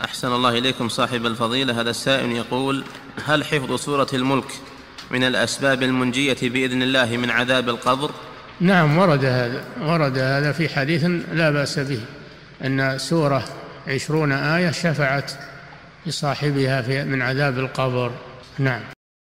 أحسن الله إليكم صاحب الفضيلة. هذا السائل يقول: هل حفظ سورة الملك من الأسباب المنجية بإذن الله من عذاب القبر؟ نعم، ورد هذا في حديث لا بأس به، أن سورة 20 آية شفعت لصاحبها من عذاب القبر. نعم.